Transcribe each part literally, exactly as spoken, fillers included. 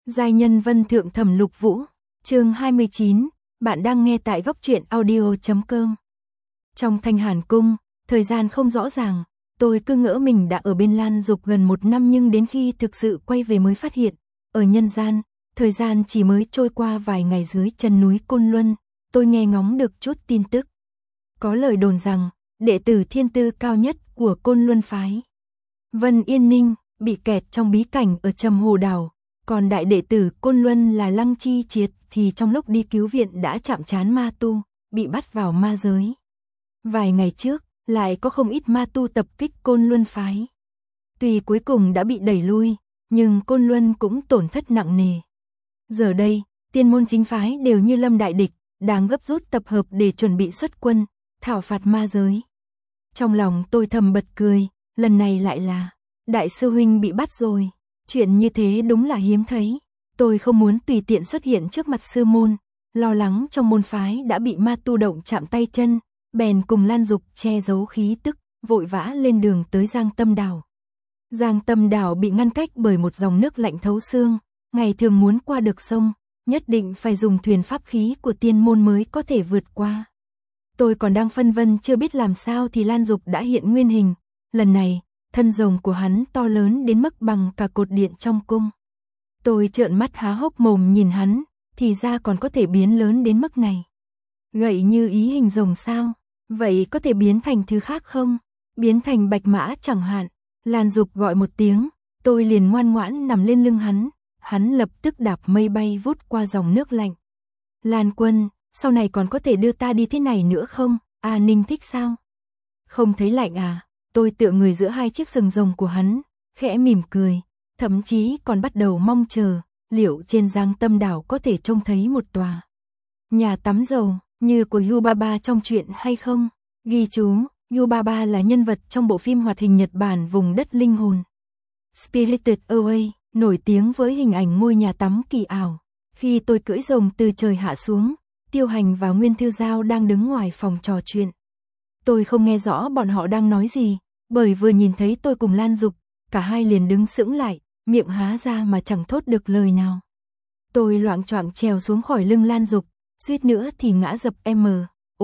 Giai nhân vân thượng thẩm lục vũ, chương hai mươi chín, bạn đang nghe tại góc truyện audio chấm com. Trong Thanh Hàn Cung, thời gian không rõ ràng, tôi cứ ngỡ mình đã ở bên Lan Dục gần một năm nhưng đến khi thực sự quay về mới phát hiện, ở nhân gian, thời gian chỉ mới trôi qua vài ngày dưới chân núi Côn Luân, tôi nghe ngóng được chút tin tức. Có lời đồn rằng, đệ tử thiên tư cao nhất của Côn Luân phái, Vân Yên Ninh, bị kẹt trong bí cảnh ở Trầm Hồ Đảo. Còn đại đệ tử Côn Luân là Lăng Chi Triệt thì trong lúc đi cứu viện đã chạm trán ma tu, bị bắt vào ma giới. Vài ngày trước, lại có không ít ma tu tập kích Côn Luân phái. Tuy cuối cùng đã bị đẩy lui, nhưng Côn Luân cũng tổn thất nặng nề. Giờ đây, tiên môn chính phái đều như lâm đại địch, đang gấp rút tập hợp để chuẩn bị xuất quân, thảo phạt ma giới. Trong lòng tôi thầm bật cười, lần này lại là đại sư huynh bị bắt rồi. Chuyện như thế đúng là hiếm thấy. Tôi không muốn tùy tiện xuất hiện trước mặt sư môn, lo lắng trong môn phái đã bị ma tu động chạm tay chân, bèn cùng Lan Dục che giấu khí tức, vội vã lên đường tới Giang Tâm Đảo. Giang Tâm Đảo bị ngăn cách bởi một dòng nước lạnh thấu xương, ngày thường muốn qua được sông, nhất định phải dùng thuyền pháp khí của tiên môn mới có thể vượt qua. Tôi còn đang phân vân chưa biết làm sao thì Lan Dục đã hiện nguyên hình, lần này thân rồng của hắn to lớn đến mức bằng cả cột điện trong cung. Tôi trợn mắt há hốc mồm nhìn hắn, thì ra còn có thể biến lớn đến mức này. Gậy như ý hình rồng sao? Vậy có thể biến thành thứ khác không? Biến thành bạch mã chẳng hạn. Lan Dục gọi một tiếng, tôi liền ngoan ngoãn nằm lên lưng hắn, hắn lập tức đạp mây bay vút qua dòng nước lạnh. Lan Quân, sau này còn có thể đưa ta đi thế này nữa không? A Ninh thích sao? Không thấy lạnh à? Tôi tựa người giữa hai chiếc sừng rồng của hắn, khẽ mỉm cười, thậm chí còn bắt đầu mong chờ, liệu trên Giang Tâm Đảo có thể trông thấy một tòa nhà tắm dầu như của Yubaba trong truyện hay không? Ghi chú, Yubaba là nhân vật trong bộ phim hoạt hình Nhật Bản Vùng đất linh hồn Spirited Away, nổi tiếng với hình ảnh ngôi nhà tắm kỳ ảo. Khi tôi cưỡi rồng từ trời hạ xuống, Tiêu Hành và Nguyên Thư Giao đang đứng ngoài phòng trò chuyện. Tôi không nghe rõ bọn họ đang nói gì, bởi vừa nhìn thấy tôi cùng Lan Dục, cả hai liền đứng sững lại, miệng há ra mà chẳng thốt được lời nào. Tôi loạng choạng trèo xuống khỏi lưng Lan Dục, suýt nữa thì ngã dập M, O,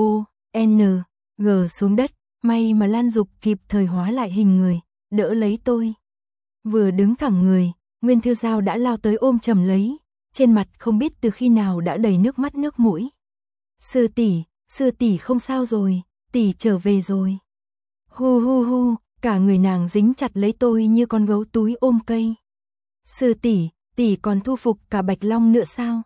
N, G xuống đất, may mà Lan Dục kịp thời hóa lại hình người, đỡ lấy tôi. Vừa đứng thẳng người, Nguyên Thư Giao đã lao tới ôm chầm lấy, trên mặt không biết từ khi nào đã đầy nước mắt nước mũi. Sư tỷ, sư tỷ không sao rồi. Tỷ trở về rồi. Hu hu hu, cả người nàng dính chặt lấy tôi như con gấu túi ôm cây. Sư tỷ, tỷ còn thu phục cả Bạch Long nữa sao?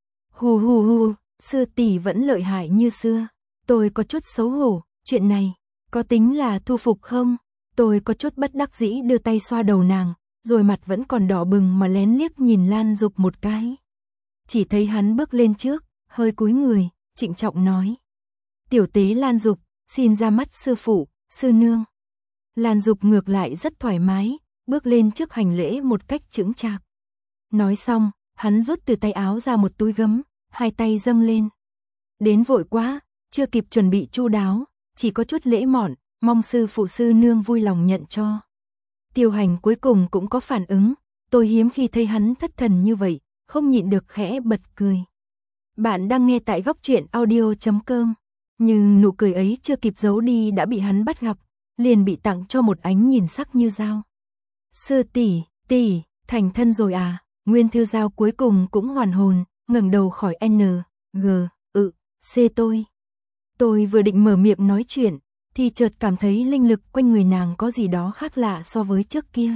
Hu hu hu, sư tỷ vẫn lợi hại như xưa. Tôi có chút xấu hổ, chuyện này có tính là thu phục không? Tôi có chút bất đắc dĩ đưa tay xoa đầu nàng, rồi mặt vẫn còn đỏ bừng mà lén liếc nhìn Lan Dục một cái. Chỉ thấy hắn bước lên trước, hơi cúi người, trịnh trọng nói: "Tiểu tế Lan Dục, xin ra mắt sư phụ, sư nương." Lan Dục ngược lại rất thoải mái, bước lên trước hành lễ một cách chững chạc. Nói xong, hắn rút từ tay áo ra một túi gấm, hai tay dâng lên. Đến vội quá, chưa kịp chuẩn bị chu đáo, chỉ có chút lễ mọn, mong sư phụ sư nương vui lòng nhận cho. Tiêu Hành cuối cùng cũng có phản ứng, tôi hiếm khi thấy hắn thất thần như vậy, không nhịn được khẽ bật cười. Bạn đang nghe tại góc truyện audio chấm com. Nhưng nụ cười ấy chưa kịp giấu đi đã bị hắn bắt gặp, liền bị tặng cho một ánh nhìn sắc như dao. Sư tỷ, tỷ, thành thân rồi à? Nguyên Thư Giao cuối cùng cũng hoàn hồn, ngẩng đầu khỏi N, G, ự, C tôi. Tôi vừa định mở miệng nói chuyện, thì chợt cảm thấy linh lực quanh người nàng có gì đó khác lạ so với trước kia.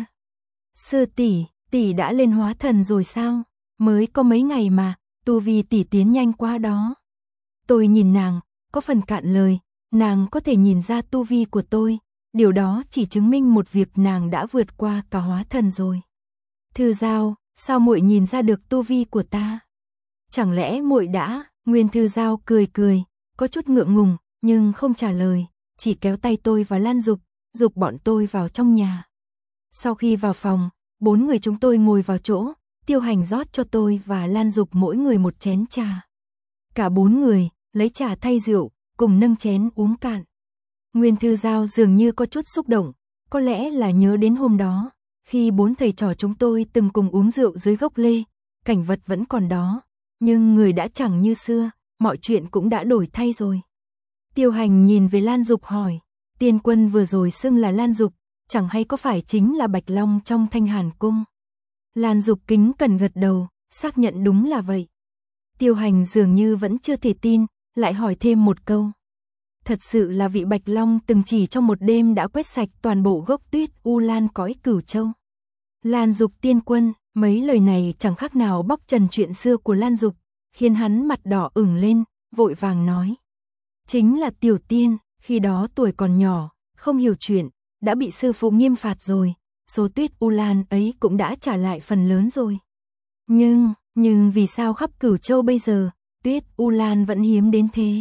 Sư tỷ, tỷ đã lên hóa thần rồi sao? Mới có mấy ngày mà, tu vi tỷ tiến nhanh quá đó. Tôi nhìn nàng, có phần cạn lời, nàng có thể nhìn ra tu vi của tôi, điều đó chỉ chứng minh một việc nàng đã vượt qua cả hóa thần rồi. Thư Giao, sao muội nhìn ra được tu vi của ta? Chẳng lẽ muội đã? Nguyên Thư Giao cười cười, có chút ngượng ngùng, nhưng không trả lời, chỉ kéo tay tôi và Lan Dục, dục bọn tôi vào trong nhà. Sau khi vào phòng, bốn người chúng tôi ngồi vào chỗ, Tiêu Hành rót cho tôi và Lan Dục mỗi người một chén trà. Cả bốn người lấy trà thay rượu, cùng nâng chén uống cạn. Nguyên Thư Giao dường như có chút xúc động, có lẽ là nhớ đến hôm đó, khi bốn thầy trò chúng tôi từng cùng uống rượu dưới gốc lê, cảnh vật vẫn còn đó, nhưng người đã chẳng như xưa, mọi chuyện cũng đã đổi thay rồi. Tiêu Hành nhìn về Lan Dục hỏi, tiên quân vừa rồi xưng là Lan Dục, chẳng hay có phải chính là Bạch Long trong Thanh Hàn Cung? Lan Dục kính cẩn gật đầu, xác nhận đúng là vậy. Tiêu Hành dường như vẫn chưa thể tin, lại hỏi thêm một câu. Thật sự là vị Bạch Long từng chỉ trong một đêm đã quét sạch toàn bộ gốc tuyết U Lan cõi Cửu Châu. Lan Dục tiên quân, mấy lời này chẳng khác nào bóc trần chuyện xưa của Lan Dục, khiến hắn mặt đỏ ửng lên, vội vàng nói. Chính là tiểu tiên, khi đó tuổi còn nhỏ, không hiểu chuyện, đã bị sư phụ nghiêm phạt rồi, số tuyết U Lan ấy cũng đã trả lại phần lớn rồi. Nhưng, nhưng vì sao khắp Cửu Châu bây giờ, tuyết U Lan vẫn hiếm đến thế?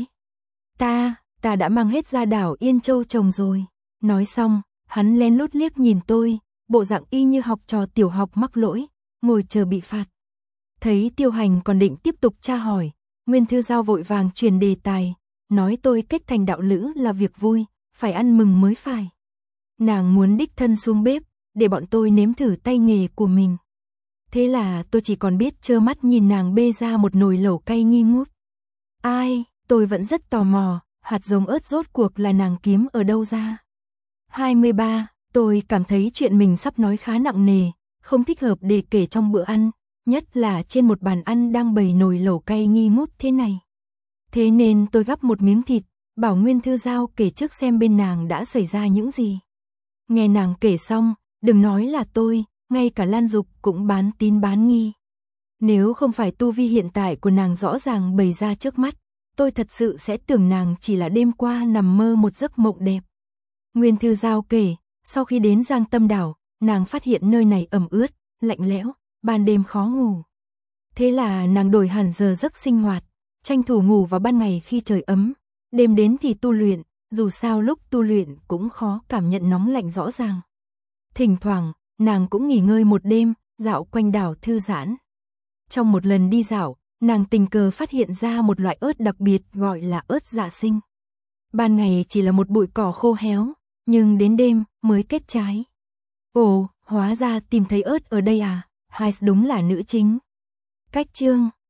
Ta, ta đã mang hết ra đảo Yên Châu trồng rồi. Nói xong, hắn lén lút liếc nhìn tôi, bộ dạng y như học trò tiểu học mắc lỗi, ngồi chờ bị phạt. Thấy Tiêu Hành còn định tiếp tục tra hỏi, Nguyên Thư Giao vội vàng truyền đề tài, nói tôi kết thành đạo lữ là việc vui, phải ăn mừng mới phải. Nàng muốn đích thân xuống bếp, để bọn tôi nếm thử tay nghề của mình. Thế là tôi chỉ còn biết trơ mắt nhìn nàng bê ra một nồi lẩu cay nghi ngút. Ai, tôi vẫn rất tò mò, hạt giống ớt rốt cuộc là nàng kiếm ở đâu ra. hai mươi ba, tôi cảm thấy chuyện mình sắp nói khá nặng nề, không thích hợp để kể trong bữa ăn, nhất là trên một bàn ăn đang bày nồi lẩu cay nghi ngút thế này. Thế nên tôi gắp một miếng thịt, bảo Nguyên Thư Giao kể trước xem bên nàng đã xảy ra những gì. Nghe nàng kể xong, đừng nói là tôi, ngay cả Lan Dục cũng bán tín bán nghi. Nếu không phải tu vi hiện tại của nàng rõ ràng bày ra trước mắt, tôi thật sự sẽ tưởng nàng chỉ là đêm qua nằm mơ một giấc mộng đẹp. Nguyên Thư Giao kể, sau khi đến Giang Tâm Đảo, nàng phát hiện nơi này ẩm ướt, lạnh lẽo, ban đêm khó ngủ. Thế là nàng đổi hẳn giờ giấc sinh hoạt, tranh thủ ngủ vào ban ngày khi trời ấm, đêm đến thì tu luyện, dù sao lúc tu luyện cũng khó cảm nhận nóng lạnh rõ ràng. Thỉnh thoảng, nàng cũng nghỉ ngơi một đêm, dạo quanh đảo thư giãn. Trong một lần đi dạo, nàng tình cờ phát hiện ra một loại ớt đặc biệt gọi là ớt dạ sinh. Ban ngày chỉ là một bụi cỏ khô héo, nhưng đến đêm mới kết trái. Ồ, hóa ra tìm thấy ớt ở đây à, hay đúng là nữ chính. Cách chương